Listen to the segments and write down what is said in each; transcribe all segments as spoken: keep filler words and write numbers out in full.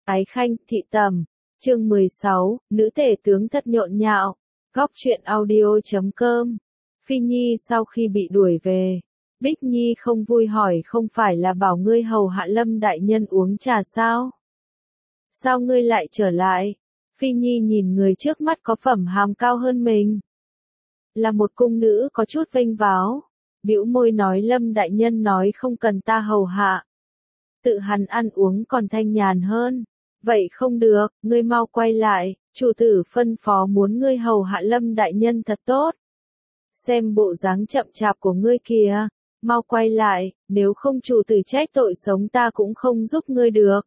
Ái Khanh, Thị Tầm, chương mười sáu, nữ tể tướng thật nhộn nhạo, góc truyện audio chấm com. Phi Nhi sau khi bị đuổi về, Bích Nhi không vui hỏi không phải là bảo ngươi hầu hạ Lâm đại nhân uống trà sao? Sao ngươi lại trở lại? Phi Nhi nhìn người trước mắt có phẩm hàm cao hơn mình. Là một cung nữ có chút vênh váo, bĩu môi nói Lâm đại nhân nói không cần ta hầu hạ. Tự hắn ăn uống còn thanh nhàn hơn. Vậy không được, ngươi mau quay lại, chủ tử phân phó muốn ngươi hầu hạ Lâm đại nhân thật tốt. Xem bộ dáng chậm chạp của ngươi kìa, mau quay lại, nếu không chủ tử trách tội sống ta cũng không giúp ngươi được.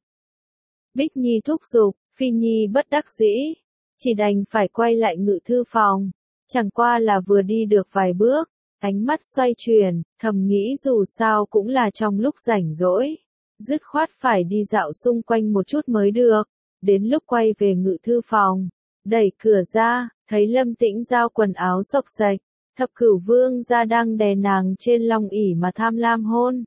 Bích Nhi thúc giục, Phi Nhi bất đắc dĩ, chỉ đành phải quay lại ngự thư phòng, chẳng qua là vừa đi được vài bước, ánh mắt xoay chuyển, thầm nghĩ dù sao cũng là trong lúc rảnh rỗi. Dứt khoát phải đi dạo xung quanh một chút mới được, đến lúc quay về ngự thư phòng, đẩy cửa ra, thấy Lâm Tĩnh Giao quần áo xộc xệch, Thập Cửu Vương gia đang đè nàng trên long ỷ mà tham lam hôn.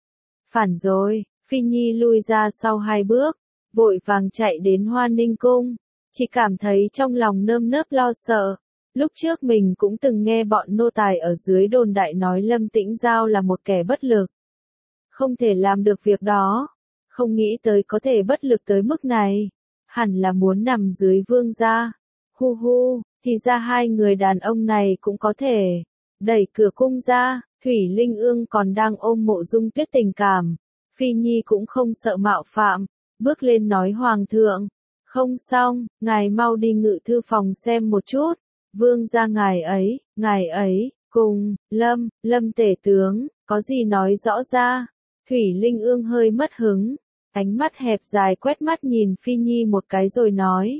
Phản rồi, Phi Nhi lui ra sau hai bước, vội vàng chạy đến Hoa Ninh cung, chỉ cảm thấy trong lòng nơm nớp lo sợ. Lúc trước mình cũng từng nghe bọn nô tài ở dưới đồn đại nói Lâm Tĩnh Giao là một kẻ bất lực. Không thể làm được việc đó, không nghĩ tới có thể bất lực tới mức này, hẳn là muốn nằm dưới vương gia. Hu hu, thì ra hai người đàn ông này cũng có thể. Đẩy cửa cung ra, Thủy Linh Ương còn đang ôm Mộ Dung Tuyết tình cảm. Phi Nhi cũng không sợ mạo phạm, bước lên nói Hoàng thượng, không xong, ngài mau đi ngự thư phòng xem một chút, vương gia ngài ấy, ngài ấy, cùng, Lâm, Lâm tể tướng, có gì nói rõ ra. Thủy Linh Ương hơi mất hứng, ánh mắt hẹp dài quét mắt nhìn Phi Nhi một cái rồi nói.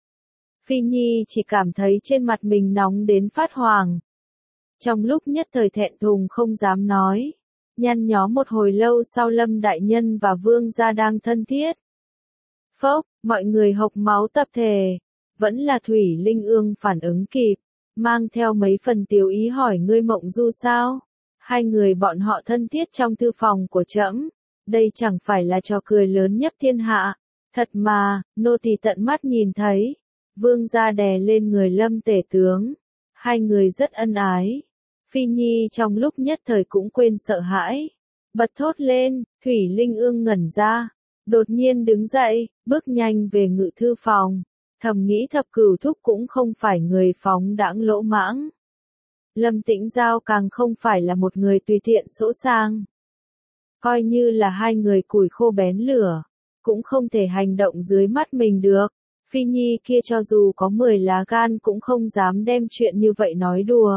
Phi Nhi chỉ cảm thấy trên mặt mình nóng đến phát hoàng. Trong lúc nhất thời thẹn thùng không dám nói, nhăn nhó một hồi lâu sau Lâm đại nhân và vương gia đang thân thiết. Phốc, mọi người hộc máu tập thể, vẫn là Thủy Linh Ương phản ứng kịp, mang theo mấy phần tiểu ý hỏi ngươi Mộng Du sao? Hai người bọn họ thân thiết trong thư phòng của trẫm, đây chẳng phải là trò cười lớn nhất thiên hạ. Thật mà, nô tỳ tận mắt nhìn thấy, vương gia đè lên người Lâm tể tướng, hai người rất ân ái. Phi Nhi trong lúc nhất thời cũng quên sợ hãi, bật thốt lên. Thủy Linh Ương ngẩn ra, đột nhiên đứng dậy, bước nhanh về ngự thư phòng, thầm nghĩ Thập Cửu thúc cũng không phải người phóng đãng lỗ mãng. Lâm Tĩnh Giao càng không phải là một người tùy tiện sỗ sang. Coi như là hai người củi khô bén lửa, cũng không thể hành động dưới mắt mình được. Phi Nhi kia cho dù có mười lá gan cũng không dám đem chuyện như vậy nói đùa.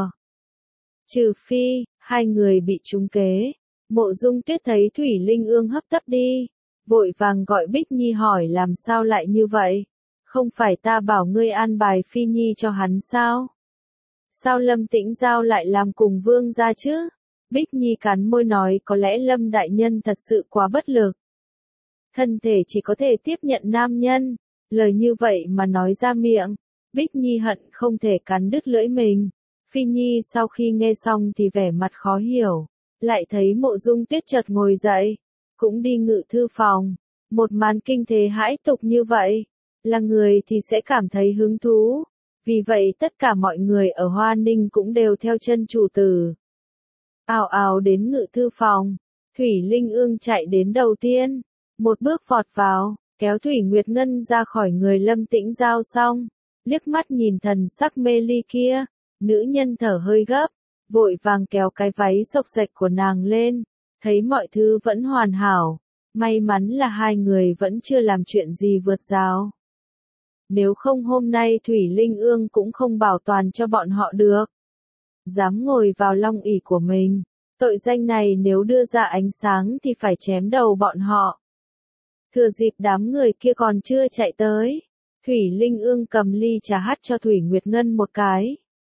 Trừ phi, hai người bị trúng kế. Mộ Dung Tuyết thấy Thủy Linh Ương hấp tấp đi, vội vàng gọi Bích Nhi hỏi làm sao lại như vậy. Không phải ta bảo ngươi an bài Phi Nhi cho hắn sao? Sao Lâm Tĩnh Giao lại làm cùng vương gia chứ? Bích Nhi cắn môi nói có lẽ Lâm đại nhân thật sự quá bất lực. Thân thể chỉ có thể tiếp nhận nam nhân, lời như vậy mà nói ra miệng, Bích Nhi hận không thể cắn đứt lưỡi mình. Phi Nhi sau khi nghe xong thì vẻ mặt khó hiểu, lại thấy Mộ Dung Tuyết chợt ngồi dậy, cũng đi ngự thư phòng. Một màn kinh thế hãi tục như vậy, là người thì sẽ cảm thấy hứng thú. Vì vậy tất cả mọi người ở Hoa Ninh cũng đều theo chân chủ tử. Ào ào đến ngự thư phòng, Thủy Linh Ương chạy đến đầu tiên, một bước vọt vào, kéo Thủy Nguyệt Ngân ra khỏi người Lâm Tĩnh Giao xong, liếc mắt nhìn thần sắc mê ly kia, nữ nhân thở hơi gấp, vội vàng kéo cái váy xộc xệch của nàng lên, thấy mọi thứ vẫn hoàn hảo, may mắn là hai người vẫn chưa làm chuyện gì vượt rào. Nếu không hôm nay Thủy Linh Ương cũng không bảo toàn cho bọn họ được. Dám ngồi vào long ỷ của mình, tội danh này nếu đưa ra ánh sáng thì phải chém đầu bọn họ. Thừa dịp đám người kia còn chưa chạy tới, Thủy Linh Ương cầm ly trà hắt cho Thủy Nguyệt Ngân một cái.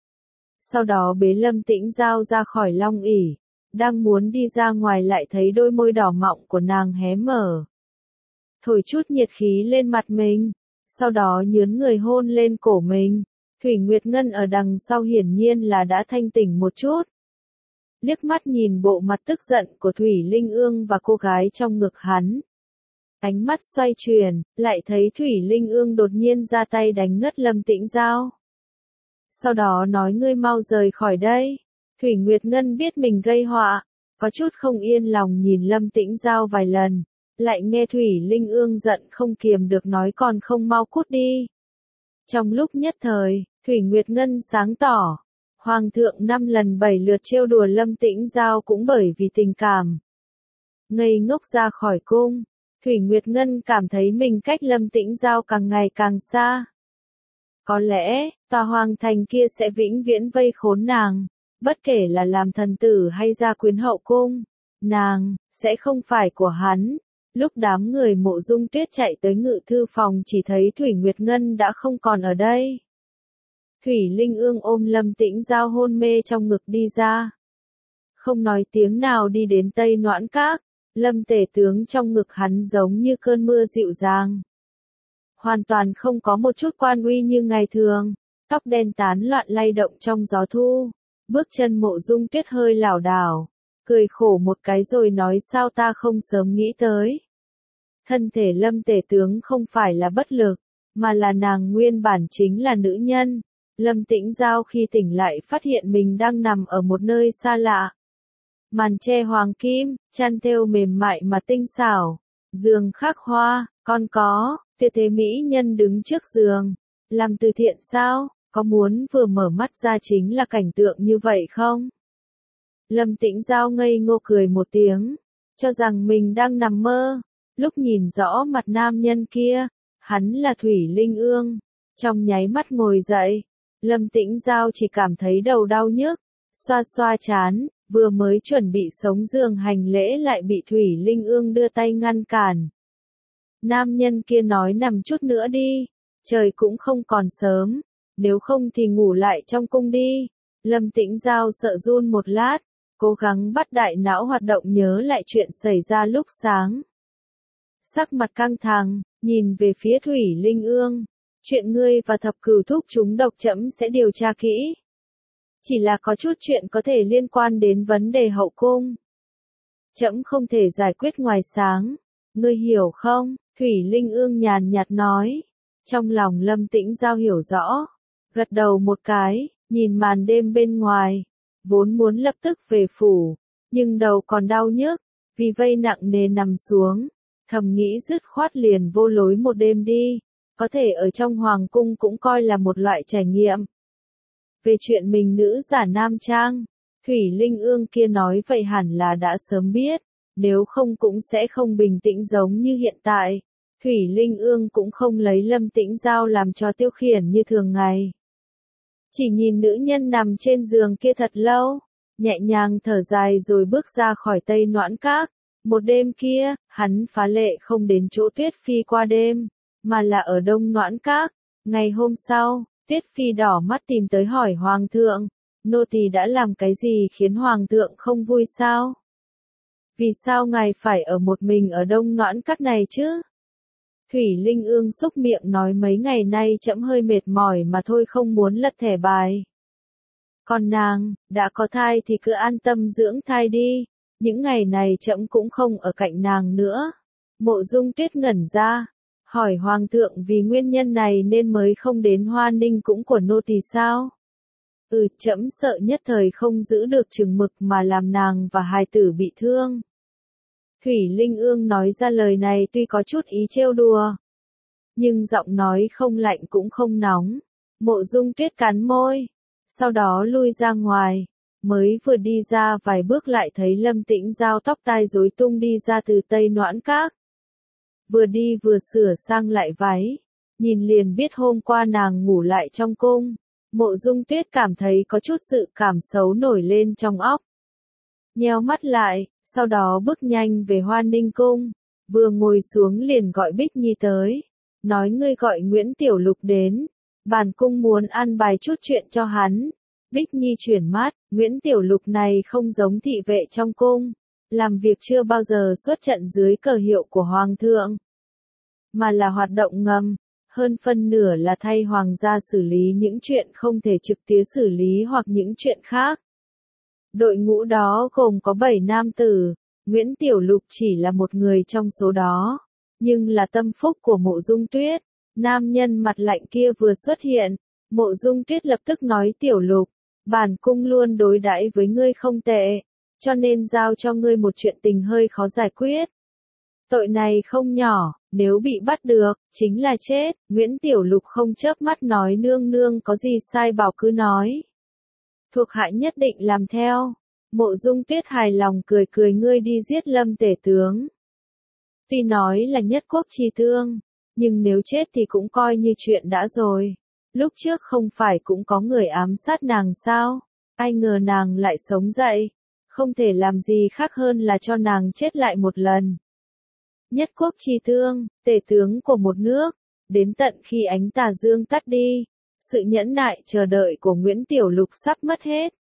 Sau đó bế Lâm Tĩnh Giao ra khỏi long ỷ, đang muốn đi ra ngoài lại thấy đôi môi đỏ mọng của nàng hé mở. Thổi chút nhiệt khí lên mặt mình. Sau đó nhướn người hôn lên cổ mình. Thủy Nguyệt Ngân ở đằng sau hiển nhiên là đã thanh tỉnh một chút. Liếc mắt nhìn bộ mặt tức giận của Thủy Linh Ương và cô gái trong ngực hắn. Ánh mắt xoay chuyển, lại thấy Thủy Linh Ương đột nhiên ra tay đánh ngất Lâm Tĩnh Giao. Sau đó nói ngươi mau rời khỏi đây. Thủy Nguyệt Ngân biết mình gây họa, có chút không yên lòng nhìn Lâm Tĩnh Giao vài lần, lại nghe Thủy Linh Ương giận không kiềm được nói còn không mau cút đi. Trong lúc nhất thời, Thủy Nguyệt Ngân sáng tỏ, Hoàng thượng năm lần bảy lượt trêu đùa Lâm Tĩnh Giao cũng bởi vì tình cảm. Ngây ngốc ra khỏi cung, Thủy Nguyệt Ngân cảm thấy mình cách Lâm Tĩnh Giao càng ngày càng xa. Có lẽ, tòa hoàng thành kia sẽ vĩnh viễn vây khốn nàng, bất kể là làm thần tử hay gia quyến hậu cung, nàng, sẽ không phải của hắn. Lúc đám người Mộ Dung Tuyết chạy tới ngự thư phòng chỉ thấy Thủy Nguyệt Ngân đã không còn ở đây. Thủy Linh Ương ôm Lâm Tĩnh Giao hôn mê trong ngực đi ra. Không nói tiếng nào đi đến Tây Noãn Các, Lâm tể tướng trong ngực hắn giống như cơn mưa dịu dàng. Hoàn toàn không có một chút quan uy như ngày thường, tóc đen tán loạn lay động trong gió thu, bước chân Mộ Dung Tuyết hơi lảo đảo, cười khổ một cái rồi nói sao ta không sớm nghĩ tới. Thân thể Lâm tể tướng không phải là bất lực, mà là nàng nguyên bản chính là nữ nhân. Lâm Tĩnh Giao khi tỉnh lại phát hiện mình đang nằm ở một nơi xa lạ. Màn che hoàng kim, chăn thêu mềm mại mà tinh xảo, giường khắc hoa, còn có, tuyệt thế mỹ nhân đứng trước giường. Làm từ thiện sao, có muốn vừa mở mắt ra chính là cảnh tượng như vậy không? Lâm Tĩnh Giao ngây ngô cười một tiếng, cho rằng mình đang nằm mơ. Lúc nhìn rõ mặt nam nhân kia, hắn là Thủy Linh Ương, trong nháy mắt ngồi dậy, Lâm Tĩnh Giao chỉ cảm thấy đầu đau nhức, xoa xoa chán, vừa mới chuẩn bị sống giường hành lễ lại bị Thủy Linh Ương đưa tay ngăn cản. Nam nhân kia nói nằm chút nữa đi, trời cũng không còn sớm, nếu không thì ngủ lại trong cung đi. Lâm Tĩnh Giao sợ run một lát, cố gắng bắt đại não hoạt động nhớ lại chuyện xảy ra lúc sáng. Sắc mặt căng thẳng, nhìn về phía Thủy Linh Ương, chuyện ngươi và thập cửu thúc chúng độc trẫm sẽ điều tra kỹ. Chỉ là có chút chuyện có thể liên quan đến vấn đề hậu cung. Trẫm không thể giải quyết ngoài sáng, ngươi hiểu không? Thủy Linh Ương nhàn nhạt nói. Trong lòng Lâm Tĩnh Giao hiểu rõ, gật đầu một cái, nhìn màn đêm bên ngoài, vốn muốn lập tức về phủ, nhưng đầu còn đau nhức, vì vây nặng nề nằm xuống, thầm nghĩ dứt khoát liền vô lối một đêm đi, có thể ở trong hoàng cung cũng coi là một loại trải nghiệm. Về chuyện mình nữ giả nam trang, Thủy Linh Ương kia nói vậy hẳn là đã sớm biết, nếu không cũng sẽ không bình tĩnh giống như hiện tại. Thủy Linh Ương cũng không lấy Lâm Tĩnh Giao làm trò tiêu khiển như thường ngày. Chỉ nhìn nữ nhân nằm trên giường kia thật lâu, nhẹ nhàng thở dài rồi bước ra khỏi Tây Noãn Các. Một đêm kia, hắn phá lệ không đến chỗ Tuyết Phi qua đêm, mà là ở Đông Noãn Các. Ngày hôm sau, Tuyết Phi đỏ mắt tìm tới hỏi Hoàng thượng, nô tỳ đã làm cái gì khiến Hoàng thượng không vui sao? Vì sao ngài phải ở một mình ở Đông Noãn Các này chứ? Thủy Linh Ương xúc miệng nói mấy ngày nay trẫm hơi mệt mỏi mà thôi không muốn lật thẻ bài. Còn nàng, đã có thai thì cứ an tâm dưỡng thai đi, những ngày này trẫm cũng không ở cạnh nàng nữa. Mộ Dung Tuyết ngẩn ra, hỏi Hoàng thượng vì nguyên nhân này nên mới không đến Hoa Ninh cũng của nô tỳ sao? Ừ, trẫm sợ nhất thời không giữ được chừng mực mà làm nàng và hài tử bị thương. Thủy Linh Ương nói ra lời này tuy có chút ý trêu đùa, nhưng giọng nói không lạnh cũng không nóng. Mộ Dung Tuyết cắn môi, sau đó lui ra ngoài, mới vừa đi ra vài bước lại thấy Lâm Tĩnh Giao tóc tai rối tung đi ra từ Tây Noãn Các. Vừa đi vừa sửa sang lại váy, nhìn liền biết hôm qua nàng ngủ lại trong cung. Mộ Dung Tuyết cảm thấy có chút sự cảm xấu nổi lên trong óc. Nheo mắt lại, sau đó bước nhanh về Hoa Ninh cung, vừa ngồi xuống liền gọi Bích Nhi tới, nói ngươi gọi Nguyễn Tiểu Lục đến, bản cung muốn an bài chút chuyện cho hắn. Bích Nhi chuyển mắt, Nguyễn Tiểu Lục này không giống thị vệ trong cung, làm việc chưa bao giờ xuất trận dưới cờ hiệu của Hoàng thượng, mà là hoạt động ngầm, hơn phân nửa là thay Hoàng gia xử lý những chuyện không thể trực tiếp xử lý hoặc những chuyện khác. Đội ngũ đó gồm có bảy nam tử, Nguyễn Tiểu Lục chỉ là một người trong số đó. Nhưng là tâm phúc của Mộ Dung Tuyết. Nam nhân mặt lạnh kia vừa xuất hiện, Mộ Dung Tuyết lập tức nói Tiểu Lục, bản cung luôn đối đãi với ngươi không tệ, cho nên giao cho ngươi một chuyện tình hơi khó giải quyết. Tội này không nhỏ, nếu bị bắt được, chính là chết. Nguyễn Tiểu Lục không chớp mắt nói nương nương có gì sai bảo cứ nói. Thuộc hạ nhất định làm theo. Mộ Dung Tuyết hài lòng cười cười ngươi đi giết Lâm tể tướng. Tuy nói là nhất quốc chi thương, nhưng nếu chết thì cũng coi như chuyện đã rồi. Lúc trước không phải cũng có người ám sát nàng sao? Ai ngờ nàng lại sống dậy. Không thể làm gì khác hơn là cho nàng chết lại một lần. Nhất quốc chi thương, tể tướng của một nước, đến tận khi ánh tà dương tắt đi, sự nhẫn nại chờ đợi của Nguyễn Tiểu Lục sắp mất hết.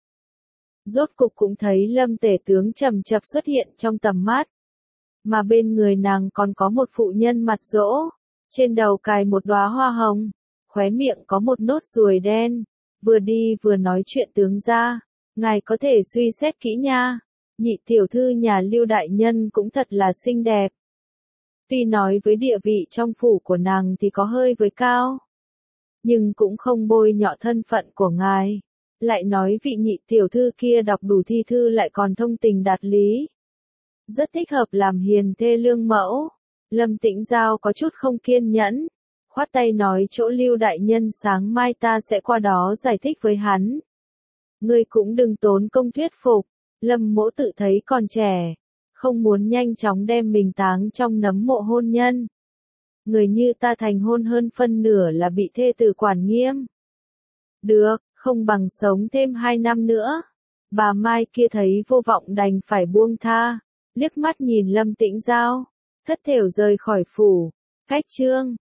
Rốt cục cũng thấy Lâm tể tướng chậm chậm xuất hiện trong tầm mắt. Mà bên người nàng còn có một phụ nhân mặt dỗ, trên đầu cài một đóa hoa hồng, khóe miệng có một nốt ruồi đen, vừa đi vừa nói chuyện tướng gia, ngài có thể suy xét kỹ nha, nhị tiểu thư nhà Lưu đại nhân cũng thật là xinh đẹp. Tuy nói với địa vị trong phủ của nàng thì có hơi với cao, nhưng cũng không bôi nhọ thân phận của ngài. Lại nói vị nhị tiểu thư kia đọc đủ thi thư lại còn thông tình đạt lý. Rất thích hợp làm hiền thê lương mẫu. Lâm Tĩnh Giao có chút không kiên nhẫn, khoát tay nói chỗ Lưu đại nhân sáng mai ta sẽ qua đó giải thích với hắn. Ngươi cũng đừng tốn công thuyết phục, Lâm mỗ tự thấy còn trẻ, không muốn nhanh chóng đem mình táng trong nấm mộ hôn nhân. Người như ta thành hôn hơn phân nửa là bị thê tử quản nghiêm. Được, không bằng sống thêm hai năm nữa. Bà Mai kia thấy vô vọng đành phải buông tha, liếc mắt nhìn Lâm Tĩnh Giao, thất thểu rời khỏi phủ. Khách trương,